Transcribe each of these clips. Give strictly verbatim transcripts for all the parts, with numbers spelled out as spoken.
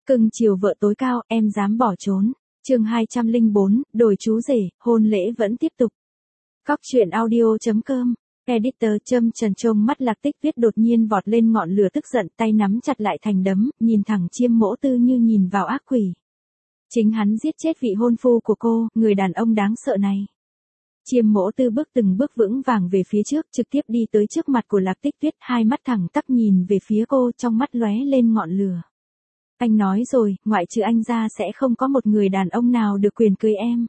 Cưng chiều vợ tối cao, em dám bỏ trốn. Chương hai trăm lẻ bốn, đổi chú rể, hôn lễ vẫn tiếp tục. Cóc truyện audio chấm com. Editor châm trần trông mắt Lạc Tích Tuyết đột nhiên vọt lên ngọn lửa tức giận, tay nắm chặt lại thành đấm, nhìn thẳng Chiêm Mỗ Tư như nhìn vào ác quỷ. Chính hắn giết chết vị hôn phu của cô, người đàn ông đáng sợ này. Chiêm Mỗ Tư bước từng bước vững vàng về phía trước, trực tiếp đi tới trước mặt của Lạc Tích Tuyết, hai mắt thẳng tắp nhìn về phía cô, trong mắt lóe lên ngọn lửa. Anh nói rồi, ngoại trừ anh ra sẽ không có một người đàn ông nào được quyền cưới em.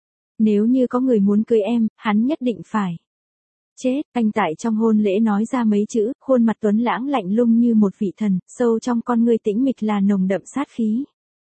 Nếu như có người muốn cưới em, hắn nhất định phải chết. Anh tại trong hôn lễ nói ra mấy chữ, khuôn mặt tuấn lãng lạnh lùng như một vị thần, sâu trong con ngươi tĩnh mịch là nồng đậm sát khí.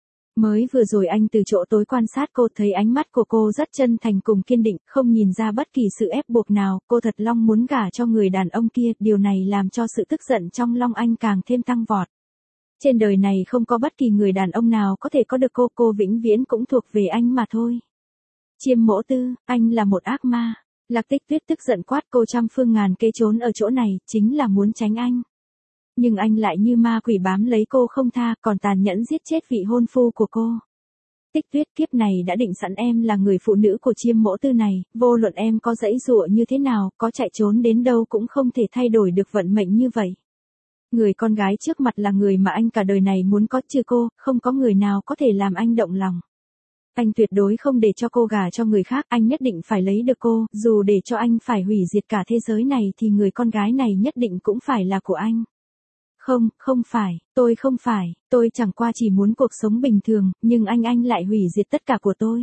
Mới vừa rồi anh từ chỗ tối quan sát cô, thấy ánh mắt của cô rất chân thành cùng kiên định, không nhìn ra bất kỳ sự ép buộc nào, cô thật lòng muốn gả cho người đàn ông kia, điều này làm cho sự tức giận trong lòng anh càng thêm tăng vọt. Trên đời này không có bất kỳ người đàn ông nào có thể có được cô, cô vĩnh viễn cũng thuộc về anh mà thôi. Chiêm Mỗ Tư, anh là một ác ma. Lạc Tích Tuyết tức giận quát, cô trăm phương ngàn kế trốn ở chỗ này, chính là muốn tránh anh. Nhưng anh lại như ma quỷ bám lấy cô không tha, còn tàn nhẫn giết chết vị hôn phu của cô. Tích Tuyết, kiếp này đã định sẵn em là người phụ nữ của Chiêm Mỗ Tư này, vô luận em có giãy giụa như thế nào, có chạy trốn đến đâu cũng không thể thay đổi được vận mệnh như vậy. Người con gái trước mặt là người mà anh cả đời này muốn có, trừ cô, không có người nào có thể làm anh động lòng. Anh tuyệt đối không để cho cô gả cho người khác, anh nhất định phải lấy được cô, dù để cho anh phải hủy diệt cả thế giới này thì người con gái này nhất định cũng phải là của anh. Không, không phải, tôi không phải, tôi chẳng qua chỉ muốn cuộc sống bình thường, nhưng anh anh lại hủy diệt tất cả của tôi.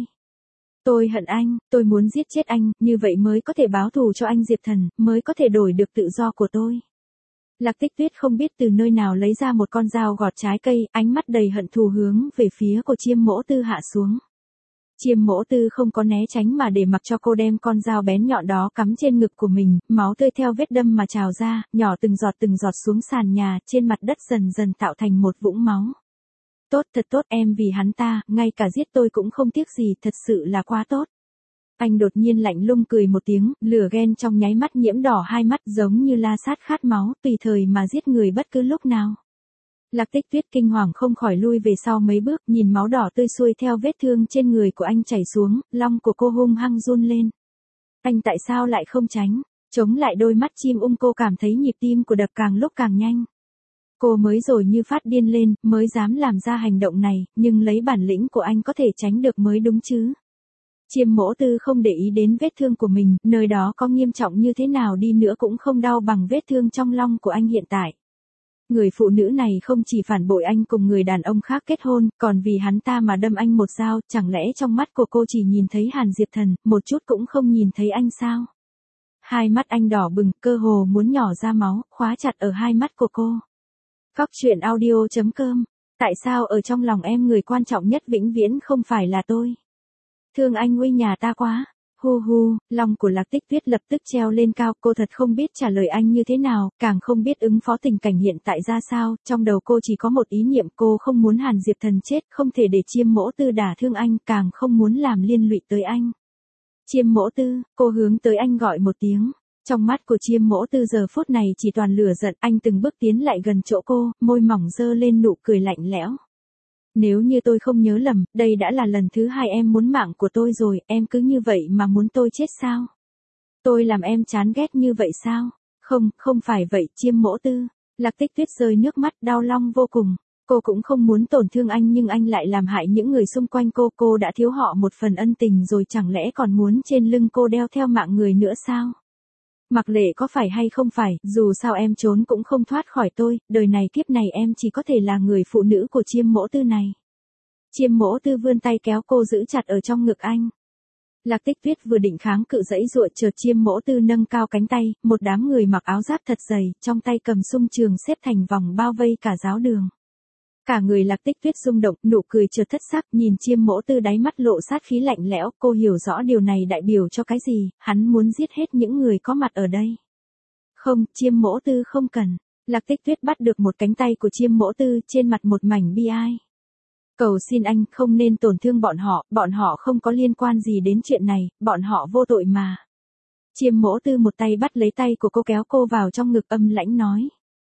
Tôi hận anh, tôi muốn giết chết anh, như vậy mới có thể báo thù cho anh Diệp Thần, mới có thể đổi được tự do của tôi. Lạc Tích Tuyết không biết từ nơi nào lấy ra một con dao gọt trái cây, ánh mắt đầy hận thù hướng về phía của Chiêm Mỗ Tư hạ xuống. Chiêm Mỗ Tư không có né tránh mà để mặc cho cô đem con dao bén nhọn đó cắm trên ngực của mình, máu tươi theo vết đâm mà trào ra, nhỏ từng giọt từng giọt xuống sàn nhà, trên mặt đất dần dần tạo thành một vũng máu. Tốt, thật tốt, em vì hắn ta, ngay cả giết tôi cũng không tiếc gì, thật sự là quá tốt. Anh đột nhiên lạnh lùng cười một tiếng, lửa ghen trong nháy mắt nhiễm đỏ hai mắt giống như la sát khát máu, tùy thời mà giết người bất cứ lúc nào. Lạc Tích Tuyết kinh hoàng không khỏi lui về sau mấy bước, nhìn máu đỏ tươi xuôi theo vết thương trên người của anh chảy xuống, lòng của cô hung hăng run lên. Anh tại sao lại không tránh? Chống lại đôi mắt chim ung, cô cảm thấy nhịp tim của đập càng lúc càng nhanh. Cô mới rồi như phát điên lên, mới dám làm ra hành động này, nhưng lấy bản lĩnh của anh có thể tránh được mới đúng chứ. Chiêm Mỗ Tư không để ý đến vết thương của mình, nơi đó có nghiêm trọng như thế nào đi nữa cũng không đau bằng vết thương trong lòng của anh hiện tại. Người phụ nữ này không chỉ phản bội anh cùng người đàn ông khác kết hôn, còn vì hắn ta mà đâm anh một dao, chẳng lẽ trong mắt của cô chỉ nhìn thấy Hàn Diệp Thần, một chút cũng không nhìn thấy anh sao? Hai mắt anh đỏ bừng, cơ hồ muốn nhỏ ra máu, khóa chặt ở hai mắt của cô. Cóc truyện audio chấm com. Tại sao ở trong lòng em người quan trọng nhất vĩnh viễn không phải là tôi? Thương anh uy nhà ta quá. Hu hu, lòng của Lạc Tích Tuyết lập tức treo lên cao, cô thật không biết trả lời anh như thế nào, càng không biết ứng phó tình cảnh hiện tại ra sao, trong đầu cô chỉ có một ý niệm, cô không muốn Hàn Diệp Thần chết, không thể để Chiêm Mỗ Tư đả thương anh, càng không muốn làm liên lụy tới anh. Chiêm Mỗ Tư, cô hướng tới anh gọi một tiếng. Trong mắt của Chiêm Mỗ Tư giờ phút này chỉ toàn lửa giận, anh từng bước tiến lại gần chỗ cô, môi mỏng dơ lên nụ cười lạnh lẽo. Nếu như tôi không nhớ lầm, đây đã là lần thứ hai em muốn mạng của tôi rồi, em cứ như vậy mà muốn tôi chết sao? Tôi làm em chán ghét như vậy sao? Không, không phải vậy, Chiêm Mỗ Tư. Lạc Tích Tuyết rơi nước mắt, đau lòng vô cùng. Cô cũng không muốn tổn thương anh nhưng anh lại làm hại những người xung quanh cô, cô đã thiếu họ một phần ân tình rồi, chẳng lẽ còn muốn trên lưng cô đeo theo mạng người nữa sao? Mặc lệ có phải hay không phải, dù sao em trốn cũng không thoát khỏi tôi, đời này kiếp này em chỉ có thể là người phụ nữ của Chiêm Mỗ Tư này. Chiêm Mỗ Tư vươn tay kéo cô giữ chặt ở trong ngực anh. Lạc Tích Tuyết vừa định kháng cự giãy giụa, chợt Chiêm Mỗ Tư nâng cao cánh tay, một đám người mặc áo giáp thật dày, trong tay cầm sung trường xếp thành vòng bao vây cả giáo đường. Cả người Lạc Tích Tuyết rung động, nụ cười chợt thất sắc, nhìn Chiêm Mỗ Tư đáy mắt lộ sát khí lạnh lẽo, cô hiểu rõ điều này đại biểu cho cái gì, hắn muốn giết hết những người có mặt ở đây. Không, Chiêm Mỗ Tư không cần. Lạc Tích Tuyết bắt được một cánh tay của Chiêm Mỗ Tư, trên mặt một mảnh bi ai. Cầu xin anh, không nên tổn thương bọn họ, bọn họ không có liên quan gì đến chuyện này, bọn họ vô tội mà. Chiêm Mỗ Tư một tay bắt lấy tay của cô kéo cô vào trong ngực, âm lãnh nói.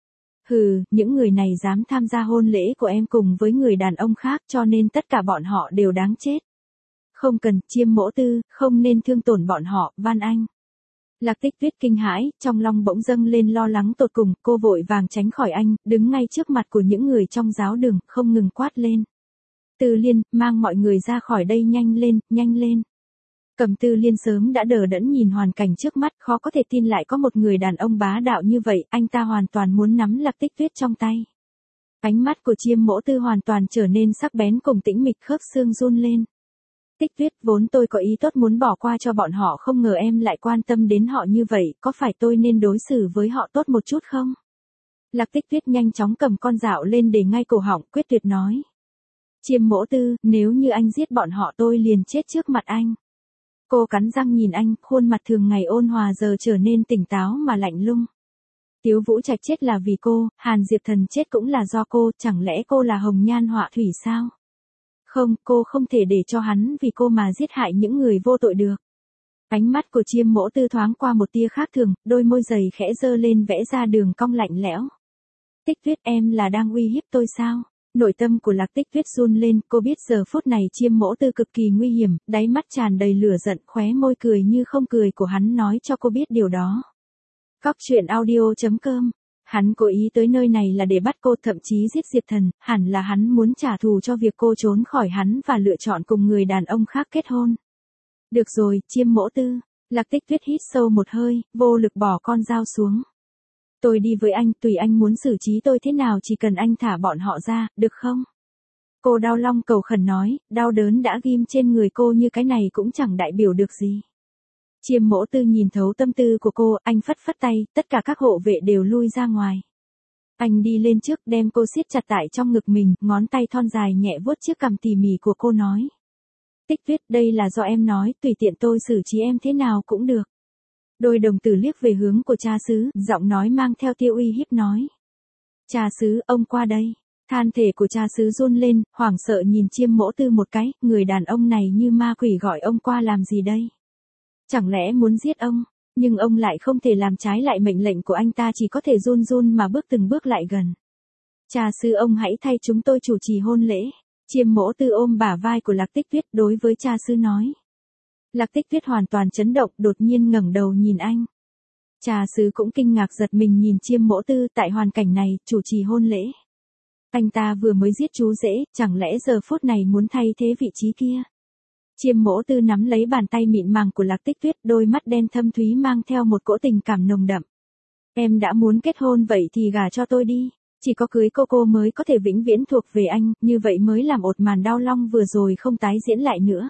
Hừ, những người này dám tham gia hôn lễ của em cùng với người đàn ông khác cho nên tất cả bọn họ đều đáng chết. Không cần, Chiêm Mỗ Tư, không nên thương tổn bọn họ, van anh. Lạc Tích Tuyết kinh hãi, trong lòng bỗng dâng lên lo lắng tột cùng, cô vội vàng tránh khỏi anh, đứng ngay trước mặt của những người trong giáo đường, không ngừng quát lên. Tư Liên, mang mọi người ra khỏi đây nhanh lên, nhanh lên. Cẩm Tư Liên sớm đã đờ đẫn nhìn hoàn cảnh trước mắt, khó có thể tin lại có một người đàn ông bá đạo như vậy, anh ta hoàn toàn muốn nắm Lạc Tích Tuyết trong tay. Ánh mắt của Chiêm Mỗ Tư hoàn toàn trở nên sắc bén cùng tĩnh mịch, khớp xương run lên. Tích Tuyết, vốn tôi có ý tốt muốn bỏ qua cho bọn họ, không ngờ em lại quan tâm đến họ như vậy, có phải tôi nên đối xử với họ tốt một chút không? Lạc Tích Tuyết nhanh chóng cầm con dạo lên để ngay cổ họng, quyết tuyệt nói. Chiêm Mỗ Tư, nếu như anh giết bọn họ tôi liền chết trước mặt anh. Cô cắn răng nhìn anh, khuôn mặt thường ngày ôn hòa giờ trở nên tỉnh táo mà lạnh lùng. Tiếu Vũ Trạch chết là vì cô, Hàn Diệp Thần chết cũng là do cô, chẳng lẽ cô là hồng nhan họa thủy sao? Không, cô không thể để cho hắn vì cô mà giết hại những người vô tội được. Ánh mắt của Chiêm Mỗ Tư thoáng qua một tia khác thường, đôi môi dày khẽ dơ lên vẽ ra đường cong lạnh lẽo. Tích Tuyết, em là đang uy hiếp tôi sao? Nội tâm của Lạc Tích Tuyết run lên, cô biết giờ phút này Chiêm Mỗ Tư cực kỳ nguy hiểm, đáy mắt tràn đầy lửa giận, khóe môi cười như không cười của hắn nói cho cô biết điều đó. Cóc truyện audio chấm com. Hắn cố ý tới nơi này là để bắt cô, thậm chí giết Diệp Thần, hẳn là hắn muốn trả thù cho việc cô trốn khỏi hắn và lựa chọn cùng người đàn ông khác kết hôn. Được rồi, Chiêm Mỗ Tư. Lạc Tích Tuyết hít sâu một hơi, vô lực bỏ con dao xuống. Tôi đi với anh, tùy anh muốn xử trí tôi thế nào, chỉ cần anh thả bọn họ ra, được không? Cô đau lòng cầu khẩn nói, đau đớn đã ghim trên người cô như cái này cũng chẳng đại biểu được gì. Chiêm Mỗ Tư nhìn thấu tâm tư của cô, anh phất phất tay, tất cả các hộ vệ đều lui ra ngoài. Anh đi lên trước đem cô siết chặt tại trong ngực mình, ngón tay thon dài nhẹ vuốt chiếc cằm tỉ mỉ của cô nói. Tích Tuyết, đây là do em nói, tùy tiện tôi xử trí em thế nào cũng được. Đôi đồng tử liếc về hướng của cha xứ, giọng nói mang theo tia uy hiếp nói. Cha xứ, ông qua đây. Than thể của cha xứ run lên, hoảng sợ nhìn Chiêm Mỗ Tư một cái, người đàn ông này như ma quỷ gọi ông qua làm gì đây? Chẳng lẽ muốn giết ông, nhưng ông lại không thể làm trái lại mệnh lệnh của anh ta, chỉ có thể run run mà bước từng bước lại gần. Cha xứ, ông hãy thay chúng tôi chủ trì hôn lễ. Chiêm Mỗ Tư ôm bả vai của Lạc Tích Tuyết đối với cha xứ nói. Lạc Tích Tuyết hoàn toàn chấn động, đột nhiên ngẩng đầu nhìn anh. Cha xứ cũng kinh ngạc giật mình nhìn Chiêm Mỗ Tư, tại hoàn cảnh này, chủ trì hôn lễ. Anh ta vừa mới giết chú rể, chẳng lẽ giờ phút này muốn thay thế vị trí kia? Chiêm Mỗ Tư nắm lấy bàn tay mịn màng của Lạc Tích Tuyết, đôi mắt đen thâm thúy mang theo một cỗ tình cảm nồng đậm. Em đã muốn kết hôn vậy thì gả cho tôi đi. Chỉ có cưới cô cô mới có thể vĩnh viễn thuộc về anh, như vậy mới làm ột màn đau long vừa rồi không tái diễn lại nữa.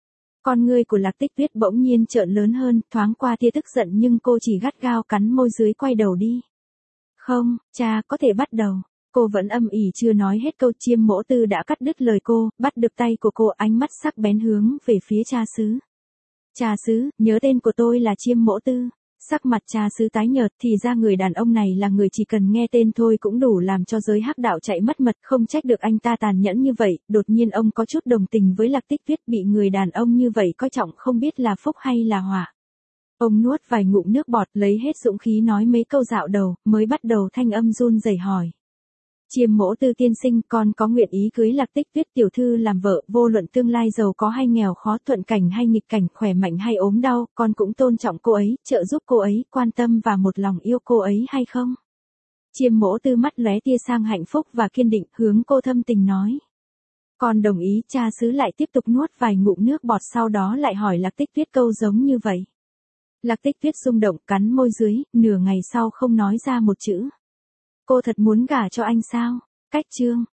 Con ngươi của Lạc Tích Tuyết bỗng nhiên trợn lớn hơn, thoáng qua tia tức giận nhưng cô chỉ gắt gao cắn môi dưới quay đầu đi. Không, cha, có thể bắt đầu. Cô vẫn âm ỉ chưa nói hết câu, Chiêm Mỗ Tư đã cắt đứt lời cô, bắt được tay của cô, ánh mắt sắc bén hướng về phía cha xứ. Cha xứ, nhớ tên của tôi là Chiêm Mỗ Tư. Sắc mặt cha xứ tái nhợt, thì ra người đàn ông này là người chỉ cần nghe tên thôi cũng đủ làm cho giới hắc đạo chạy mất mật, không trách được anh ta tàn nhẫn như vậy. Đột nhiên ông có chút đồng tình với Lạc Tích Tuyết, bị người đàn ông như vậy coi trọng không biết là phúc hay là họa. Ông nuốt vài ngụm nước bọt, lấy hết dũng khí nói mấy câu dạo đầu, mới bắt đầu thanh âm run rẩy hỏi. Chiêm Mỗ Tư tiên sinh, con có nguyện ý cưới Lạc Tích Tuyết tiểu thư làm vợ, vô luận tương lai giàu có hay nghèo khó, thuận cảnh hay nghịch cảnh, khỏe mạnh hay ốm đau, con cũng tôn trọng cô ấy, trợ giúp cô ấy, quan tâm và một lòng yêu cô ấy hay không? Chiêm Mỗ Tư mắt lóe tia sang hạnh phúc và kiên định, hướng cô thâm tình nói. Con đồng ý. Cha xứ lại tiếp tục nuốt vài ngụm nước bọt, sau đó lại hỏi Lạc Tích Tuyết câu giống như vậy. Lạc Tích Tuyết rung động, cắn môi dưới, nửa ngày sau không nói ra một chữ. Cô thật muốn gả cho anh sao? Cách chương.